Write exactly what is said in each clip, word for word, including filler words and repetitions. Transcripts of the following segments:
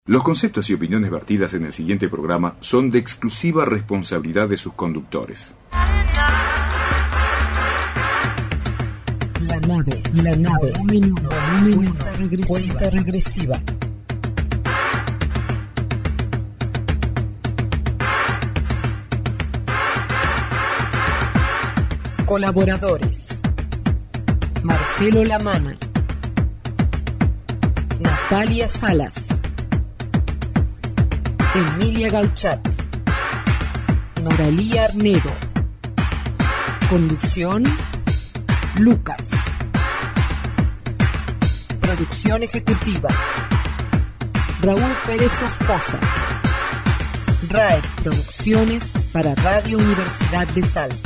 Los conceptos y opiniones vertidas en el siguiente programa son de exclusiva responsabilidad de sus conductores. La nave, la nave, volumen uno, volumen cuenta regresiva. Cuenta regresiva. Colaboradores: Marcelo Lamana, Natalia Salas, Emilia Gauchat, Noralía Arnedo. Conducción: Lucas. Producción ejecutiva: Raúl Pérez Ostaza. R A E Producciones para Radio Universidad de Salta.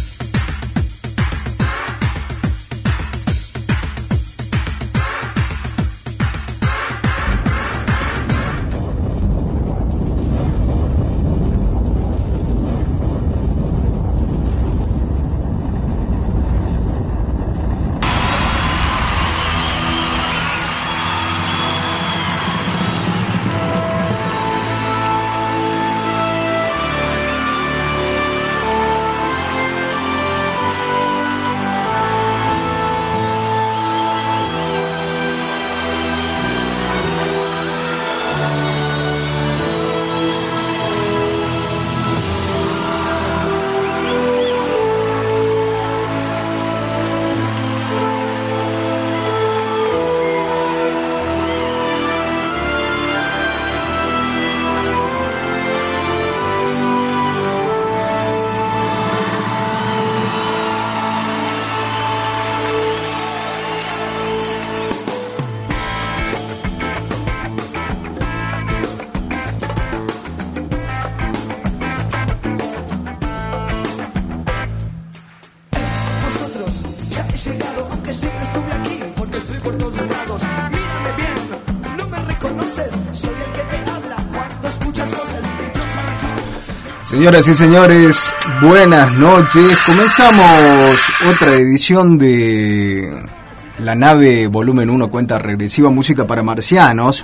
Señoras y señores, buenas noches. Comenzamos otra edición de La Nave Volumen uno, Cuenta Regresiva, Música para Marcianos.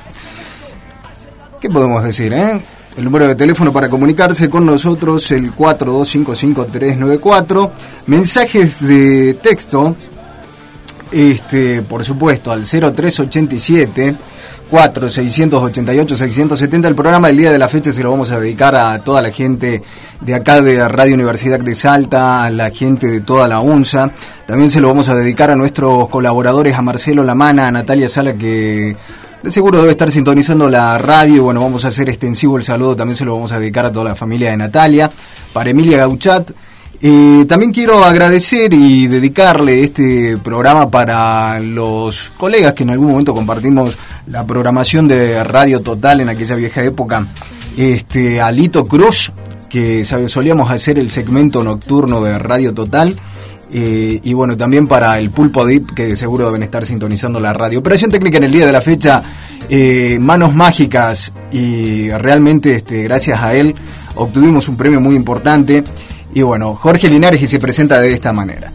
¿Qué podemos decir, eh? El número de teléfono para comunicarse con nosotros, el cuatro dos cinco cinco tres nueve cuatro. Mensajes de texto, este, por supuesto, al cero tres ochenta y siete cuatro seiscientos ochenta y ocho seiscientos setenta. El programa del día de la fecha se lo vamos a dedicar a toda la gente de acá de Radio Universidad de Salta, a la gente de toda la UNSA. También se lo vamos a dedicar a nuestros colaboradores, a Marcelo Lamana, a Natalia Sala, que de seguro debe estar sintonizando la radio. Y bueno, vamos a hacer extensivo el saludo, también se lo vamos a dedicar a toda la familia de Natalia. Para Emilia Gauchat. Eh, también quiero agradecer y dedicarle este programa para los colegas que en algún momento compartimos la programación de Radio Total en aquella vieja época, este, a Lito Cruz, que solíamos hacer el segmento nocturno de Radio Total, eh, y bueno, también para el Pulpo Dip, que seguro deben estar sintonizando la radio. Operación técnica en el día de la fecha, eh, Manos Mágicas, y realmente este, gracias a él obtuvimos un premio muy importante. Y bueno, Jorge Linares, que se presenta de esta manera.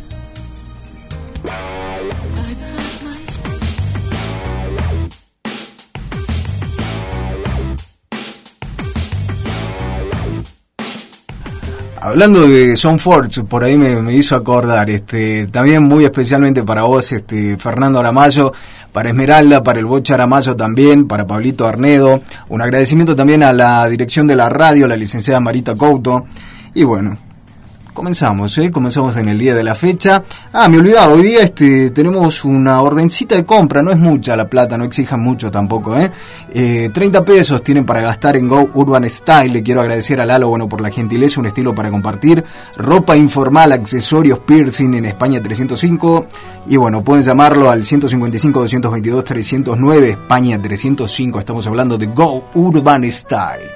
Hablando de Son Forge, por ahí me, me hizo acordar, este, también muy especialmente para vos, este, Fernando Aramayo, para Esmeralda, para el Bocha Aramayo también, para Pablito Arnedo. Un agradecimiento también a la dirección de la radio, la licenciada Marita Couto. Y bueno, comenzamos, ¿eh? Comenzamos en el día de la fecha. Ah, me olvidaba, hoy día este, tenemos una ordencita de compra, no es mucha la plata, no exijan mucho tampoco, ¿eh? eh treinta pesos tienen para gastar en Go Urban Style. Le quiero agradecer a Lalo, bueno, por la gentileza, un estilo para compartir. Ropa informal, accesorios, piercing en España trescientos cinco. Y bueno, pueden llamarlo al ciento cincuenta y cinco, doscientos veintidós, trescientos nueve, España trescientos cinco. Estamos hablando de Go Urban Style.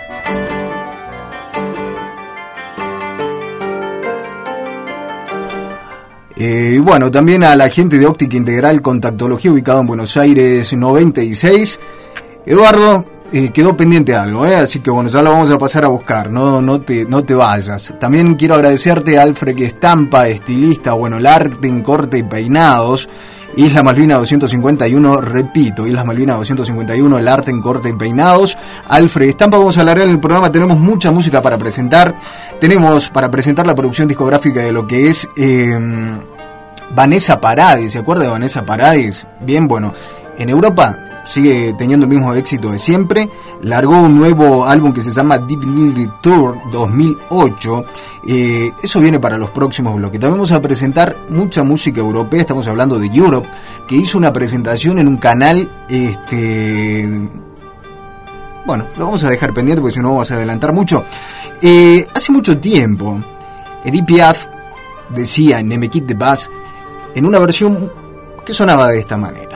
Y eh, bueno, también a la gente de Óptica Integral Contactología, ubicado en Buenos Aires noventa y seis. Eduardo, eh, quedó pendiente algo, ¿eh? Así que bueno, ya lo vamos a pasar a buscar, no, no, te, no te vayas. También quiero agradecerte a Alfred Estampa, estilista, bueno, el arte en corte y peinados. Islas Malvinas doscientos cincuenta y uno, repito, Islas Malvinas doscientos cincuenta y uno, el arte en corte y peinados. Alfred Estampa, vamos a alargar el programa, tenemos mucha música para presentar. Tenemos para presentar la producción discográfica de lo que es eh, Vanessa Paradis, ¿se acuerda de Vanessa Paradis? Bien, bueno, en Europa sigue teniendo el mismo éxito de siempre. Largó un nuevo álbum que se llama Deep Little Tour dos mil ocho. Eh, eso viene para los próximos bloques. También vamos a presentar mucha música europea. Estamos hablando de Europe, que hizo una presentación en un canal. Este, bueno, lo vamos a dejar pendiente porque si no vamos a adelantar mucho. Eh, hace mucho tiempo, Edith Piaf decía Ne me quitte pas en una versión que sonaba de esta manera.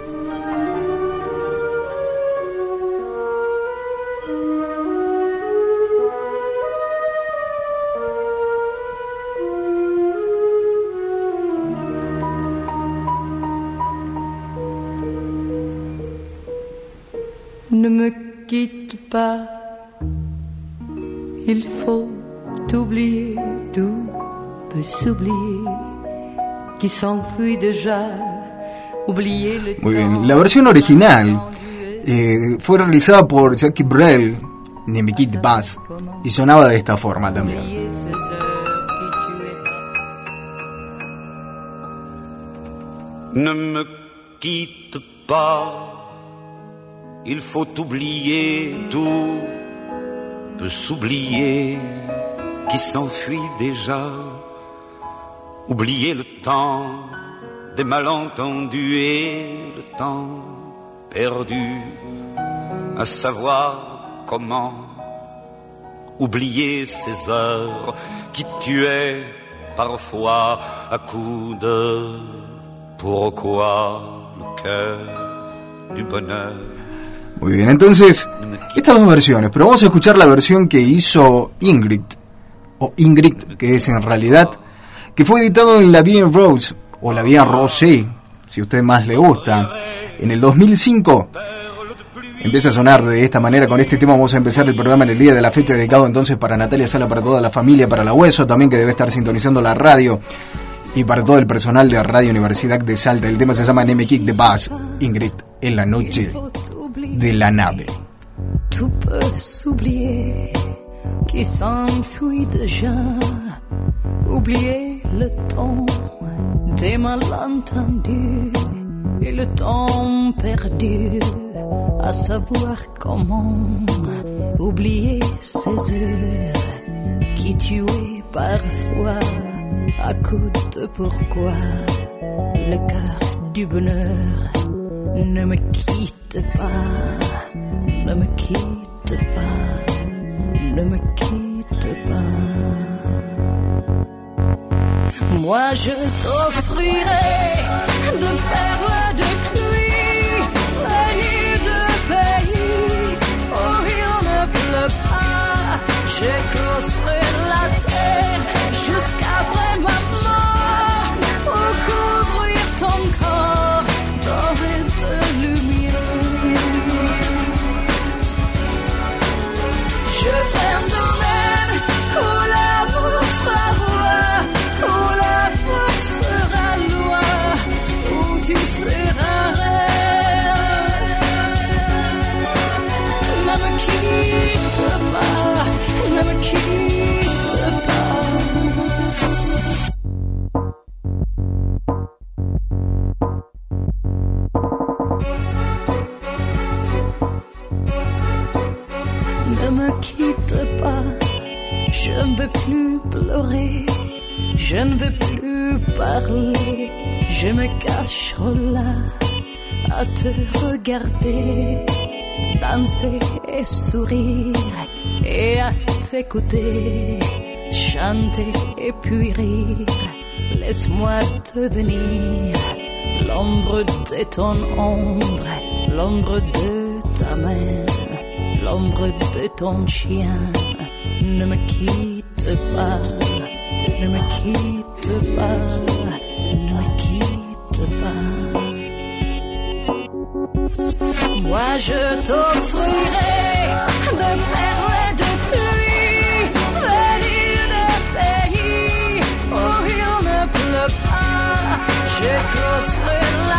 Ne me quitte pas, il faut oublier, tout peut s'oublier, qui s'enfuit déjà, oublier le Muy bien, la versión original eh, fue realizada por Jacques Brel, Ne me quitte pas, y sonaba de esta forma también. Ne me quitte pas, il faut oublier, tout peut s'oublier, qui s'enfuit déjà, oublier le temps des malentendus et le temps perdu, à savoir comment oublier ces heures qui tuaient parfois à coups de pourquoi le cœur du bonheur. Muy bien, entonces, estas dos versiones, pero vamos a escuchar la versión que hizo Ingrid, o Ingrid, que es en realidad, que fue editado en La Vie en Rose, o La Vie en Rosé, si a usted más le gusta, en el dos mil cinco. Empieza a sonar de esta manera, con este tema vamos a empezar el programa en el día de la fecha, dedicado entonces para Natalia Sala, para toda la familia, para la Hueso también, que debe estar sintonizando la radio, y para todo el personal de Radio Universidad de Salta. El tema se llama Ne me quitte pas, Ingrid, en la noche de la nave. Tout peut s'oublier, qui s'enfuit déjà, oublier le temps des malentendus et le temps perdu, à savoir comment oublier ces heures qui tuaient parfois à coups de pourquoi le cœur du bonheur. Ne me quitte pas, ne me quitte pas, ne me quitte pas. Moi je t'offrirai de perles de pluie, venues de pays où il ne pleut pas. J'écorcerai la terre jusqu'après ma mort pour couvrir ton corps doré de lumière. Je ferai un domaine où l'amour sera roi, où l'amour sera loi, où tu seras reine. Ne me quitte pas, ne me quitte pas. Ne me quitte pas, je ne veux plus pleurer, je ne veux plus parler, je me cache là à te regarder, danser et sourire et à t'écouter, chanter et puis rire. Laisse-moi devenir l'ombre de ton ombre, l'ombre de ta main, l'ombre de ton chien. Ne me quitte pas, ne me quitte pas, ne me quitte pas. Moi je t'offrirai de perles de pluie, venues de pays où il ne pleut pas. J'écorcerai la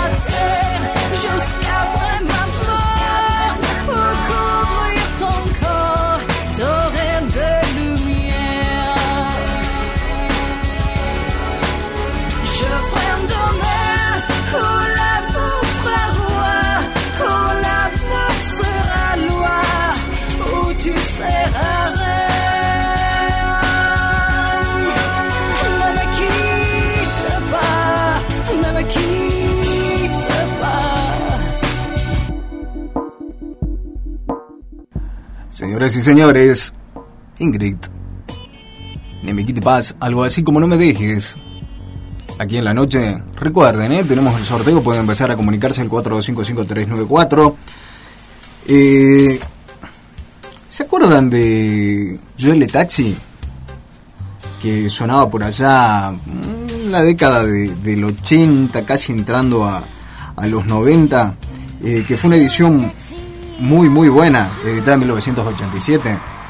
Señoras y señores, Ingrid, ni me quite paz, algo así como no me dejes. Aquí en la noche, recuerden, ¿eh? Tenemos el sorteo, pueden empezar a comunicarse al cuatro dos cinco cinco tres nueve cuatro. Eh, ¿Se acuerdan de Joel Taxi? Que sonaba por allá en la década de, del ochenta, casi entrando a, a los noventa, eh, que fue una edición muy muy buena, editada en mil novecientos ochenta y siete.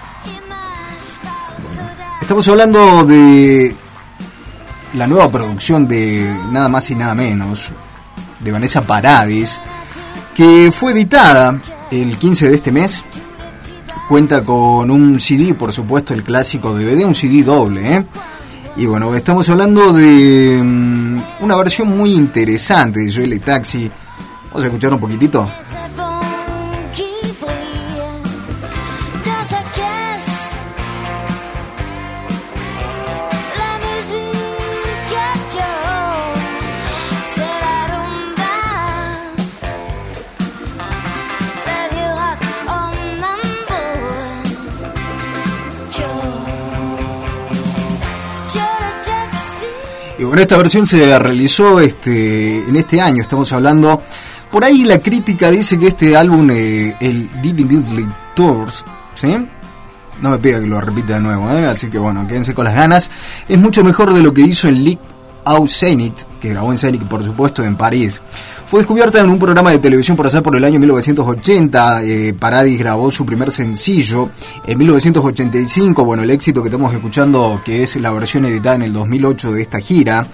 Bueno, estamos hablando de la nueva producción de nada más y nada menos, de Vanessa Paradis, que fue editada el quince de este mes. Cuenta con un C D, por supuesto, el clásico D V D, un C D doble, ¿eh? Y bueno, estamos hablando de um, una versión muy interesante de Joel Taxi. Vamos a escuchar un poquitito. Y bueno, esta versión se realizó este en este año, estamos hablando. Por ahí la crítica dice que este álbum, eh, el Divinity Tours, ¿sí? No me pida que lo repita de nuevo, ¿eh? Así que bueno, quédense con las ganas. Es mucho mejor de lo que hizo en Lick Out Zenith, que grabó en Zenith, por supuesto, en París. Fue descubierta en un programa de televisión por allá por el año mil novecientos ochenta. Eh, Paradis grabó su primer sencillo en mil novecientos ochenta y cinco. Bueno, el éxito que estamos escuchando, que es la versión editada en el dos mil ocho de esta gira,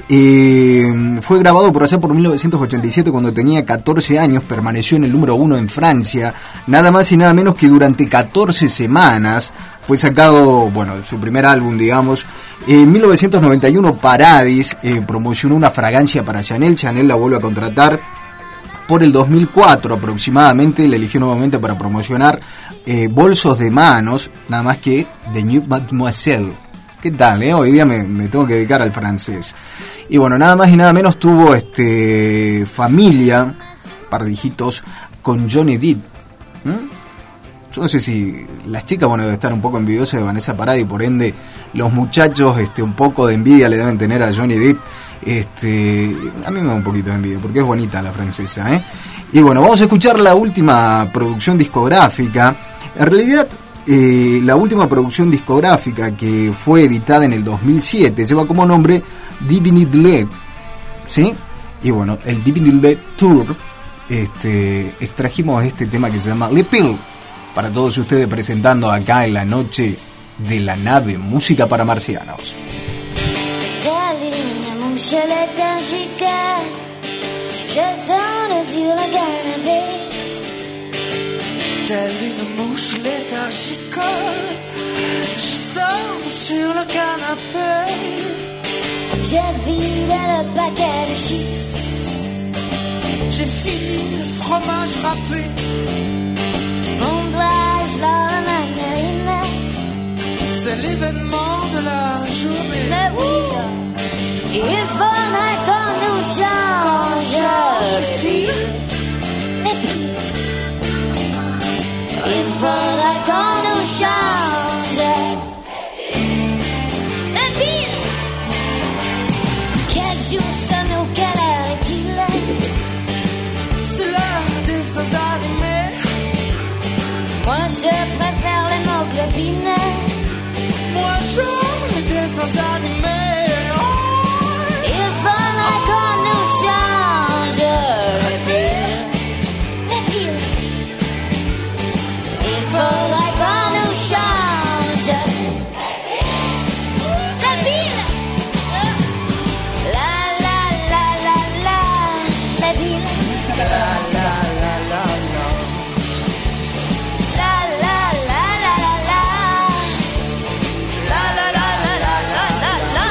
eh, fue grabado por allá por mil novecientos ochenta y siete, cuando tenía catorce años. Permaneció en el número uno en Francia, nada más y nada menos que durante catorce semanas. Fue sacado, bueno, su primer álbum, digamos. En mil novecientos noventa y uno, Paradis eh, promocionó una fragancia para Chanel. Chanel la vuelve a contratar por el dos mil cuatro aproximadamente. La eligió nuevamente para promocionar eh, bolsos de manos, nada más que de New Mademoiselle. ¿Qué tal, eh? Hoy día me, me tengo que dedicar al francés. Y bueno, nada más y nada menos tuvo este familia, par de hijitos, con Johnny Depp. ¿Mm? Yo no sé si las chicas, bueno, deben estar un poco envidiosas de Vanessa Paradis, y por ende los muchachos este, un poco de envidia le deben tener a Johnny Depp. Este, a mí me da un poquito de envidia porque es bonita la francesa, ¿eh? Y bueno, vamos a escuchar la última producción discográfica. En realidad, eh, la última producción discográfica, que fue editada en el dos mil siete, lleva como nombre Divinity, ¿sí? Y bueno, el Divinity Tour, este, extrajimos este tema que se llama Le Pill, para todos ustedes, presentando acá en la noche de la nave, música para marcianos. T'allumes mon gel énergique, je sonne sur le canapé. Telle une mouche léthargique, je sors sur le canapé. J'ai vidé le paquet de chips, j'ai fini le fromage râpé. mon doigt explore la margarine. C'est l'événement de la journée. Mais oui, il faudrait qu'on nous change les piles, les piles. Il faudrait qu'on nous change les piles. Quel jour sommes-nous, quelle heure est-il? C'est l'heure des sans animés. Moi je préfère l'hémoglobine. Moi j'aime les dessins animés. Oh, Il faudrait qu'on nous change les piles, les piles. Il faudrait qu'on nous change les piles. La la la la la, les piles. la la la la la. La la la la la la. La la la la la la la la.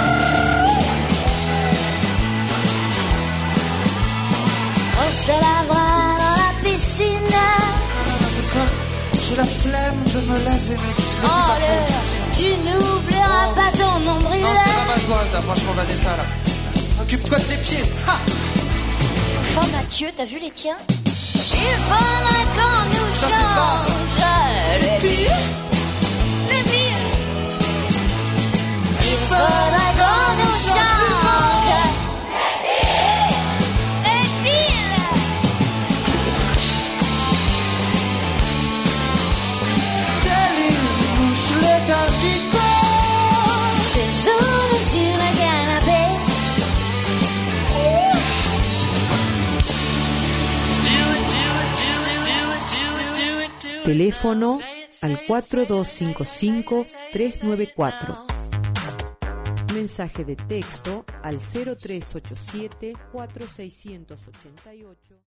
On se lavera dans la piscine. Ah, ce soir, j'ai la flemme de me laver mes pieds. Oh, le- tu n'oublieras pas ton nombril. Non, c'était pas ma joie, là, franchement, Vanessa, là. Occupe-toi de tes pieds. Ha! Enfin, Mathieu, t'as vu les tiens? Il faudrait qu'on nous Ça, c'est pas, ça. change Teléfono al cuatro dos cinco cinco, tres nueve cuatro. Mensaje de texto al cero tres ocho siete, cuatro seis ocho ocho.